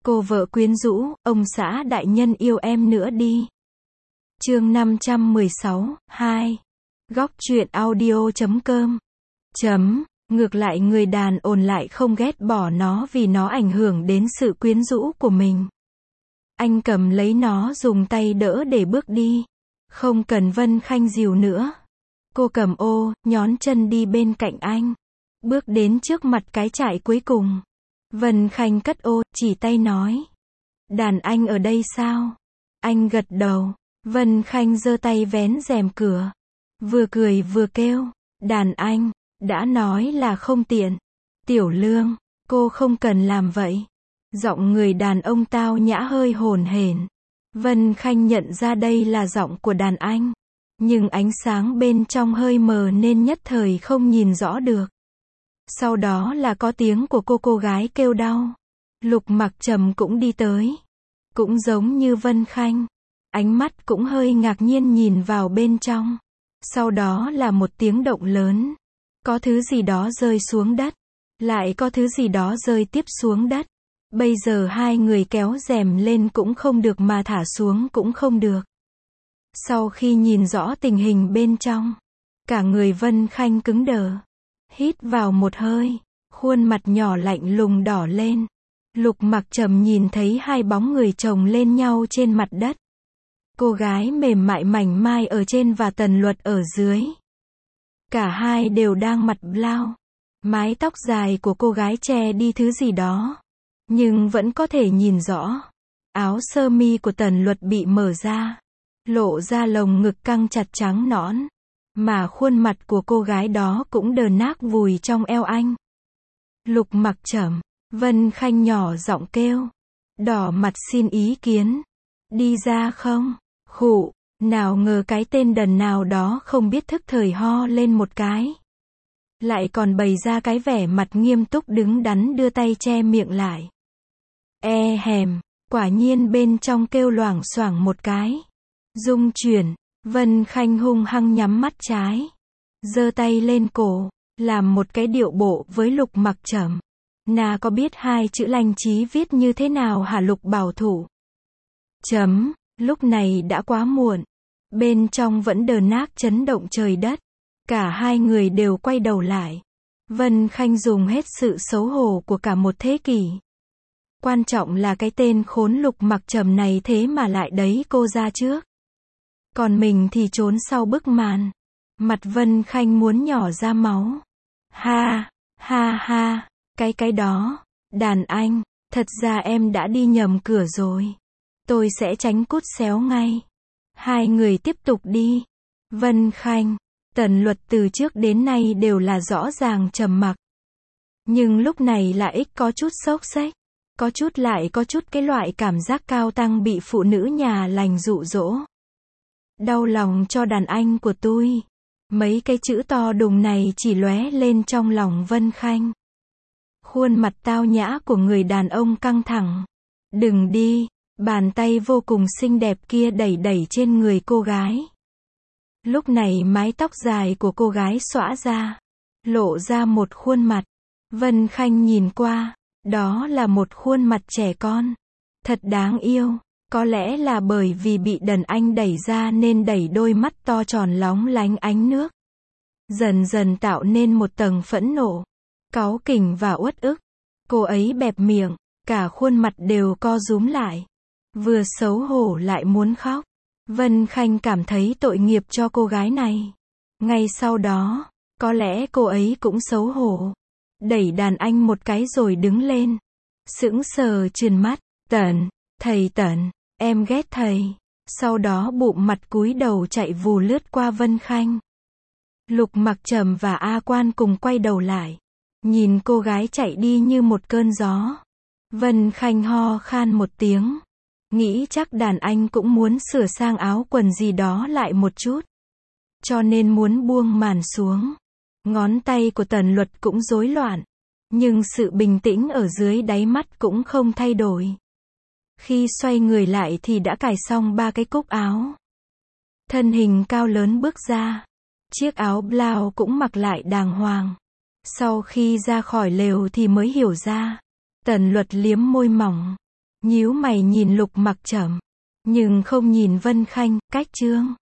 Cô vợ quyến rũ, ông xã đại nhân yêu em nữa đi. Chương 516, 2. Góc truyện audio.com. Ngược lại người đàn ồn lại không ghét bỏ nó vì nó ảnh hưởng đến sự quyến rũ của mình. Anh cầm lấy nó dùng tay đỡ để bước đi. Không cần Vân Khanh dìu nữa. Cô cầm ô, nhón chân đi bên cạnh anh. Bước đến trước mặt cái trại cuối cùng. Vân Khanh cất ô, chỉ tay nói. Đàn anh ở đây sao? Anh gật đầu. Vân Khanh giơ tay vén rèm cửa. Vừa cười vừa kêu. Đàn anh, đã nói là không tiện. Tiểu Lương, cô không cần làm vậy. Giọng người đàn ông tao nhã hơi hồn hển. Vân Khanh nhận ra đây là giọng của đàn anh. Nhưng ánh sáng bên trong hơi mờ nên nhất thời không nhìn rõ được. Sau đó là có tiếng của cô gái kêu đau. Lục Mặc Trầm cũng đi tới. Cũng giống như Vân Khanh. Ánh mắt cũng hơi ngạc nhiên nhìn vào bên trong. Sau đó là một tiếng động lớn. Có thứ gì đó rơi xuống đất. Lại có thứ gì đó rơi tiếp xuống đất. Bây giờ hai người kéo rèm lên cũng không được mà thả xuống cũng không được. Sau khi nhìn rõ tình hình bên trong, cả người Vân Khanh cứng đờ. Hít vào một hơi, khuôn mặt nhỏ lạnh lùng đỏ lên. Lục Mặc Trầm nhìn thấy hai bóng người chồng lên nhau trên mặt đất. Cô gái mềm mại mảnh mai ở trên và Tần Luật ở dưới. Cả hai đều đang mặt blau. Mái tóc dài của cô gái che đi thứ gì đó. Nhưng vẫn có thể nhìn rõ. Áo sơ mi của Tần Luật bị mở ra. Lộ ra lồng ngực căng chặt trắng nõn. Mà khuôn mặt của cô gái đó cũng đờ nác vùi trong eo anh. Lục Mặc Trầm. Vân Khanh nhỏ giọng kêu. Đỏ mặt xin ý kiến. Đi ra không? Khụ. Nào ngờ cái tên đần nào đó không biết thức thời ho lên một cái. Lại còn bày ra cái vẻ mặt nghiêm túc đứng đắn đưa tay che miệng lại. Hèm. Quả nhiên bên trong kêu loảng xoảng một cái. Rung chuyển. Vân Khanh hung hăng nhắm mắt trái. Giơ tay lên cổ. Làm một cái điệu bộ với Lục Mặc Trầm. Nà có biết hai chữ lanh trí viết như thế nào hả Lục bảo thủ? Lúc này đã quá muộn. Bên trong vẫn đờ nác chấn động trời đất. Cả hai người đều quay đầu lại. Vân Khanh dùng hết sự xấu hổ của cả một thế kỷ. Quan trọng là cái tên khốn Lục Mặc Trầm này thế mà lại đẩy cô ra trước. Còn mình thì trốn sau bức màn. Mặt Vân Khanh muốn nhỏ ra máu. Ha, cái đó. Đàn anh, thật ra em đã đi nhầm cửa rồi. Tôi sẽ tránh cút xéo ngay. Hai người tiếp tục đi. Vân Khanh, Tần Luật từ trước đến nay đều là rõ ràng trầm mặc. Nhưng lúc này lại có chút xốc xếch. Có chút lại có chút cái loại cảm giác cao tăng bị phụ nữ nhà lành dụ dỗ. Đau lòng cho đàn anh của tôi. Mấy cái chữ to đùng này chỉ lóe lên trong lòng Vân Khanh. Khuôn mặt tao nhã của người đàn ông căng thẳng. Đừng đi. Bàn tay vô cùng xinh đẹp kia đẩy trên người cô gái. Lúc này mái tóc dài của cô gái xõa ra. Lộ ra một khuôn mặt. Vân Khanh nhìn qua. Đó là một khuôn mặt trẻ con. Thật đáng yêu. Có lẽ là bởi vì bị đàn anh đẩy ra nên đẩy đôi mắt to tròn lóng lánh ánh nước. Dần dần tạo nên một tầng phẫn nộ. Cáu kỉnh và uất ức. Cô ấy bẹp miệng. Cả khuôn mặt đều co rúm lại. Vừa xấu hổ lại muốn khóc. Vân Khanh cảm thấy tội nghiệp cho cô gái này. Ngay sau đó, có lẽ cô ấy cũng xấu hổ. Đẩy đàn anh một cái rồi đứng lên. Sững sờ trừng mắt. Thầy Tần, em ghét thầy. Sau đó bụng mặt cúi đầu chạy vù lướt qua Vân Khanh. Lục Mặc Trầm và A Quan cùng quay đầu lại. Nhìn cô gái chạy đi như một cơn gió. Vân Khanh ho khan một tiếng. Nghĩ chắc đàn anh cũng muốn sửa sang áo quần gì đó lại một chút. Cho nên muốn buông màn xuống. Ngón tay của Tần Luật cũng rối loạn. Nhưng sự bình tĩnh ở dưới đáy mắt cũng không thay đổi. Khi xoay người lại thì đã cài xong 3 cái cúc áo. Thân hình cao lớn bước ra. Chiếc áo blau cũng mặc lại đàng hoàng. Sau khi ra khỏi lều thì mới hiểu ra. Tần Luật liếm môi mỏng. Nhíu mày nhìn Lục Mặc Trầm, nhưng không nhìn Vân Khanh, cách Trương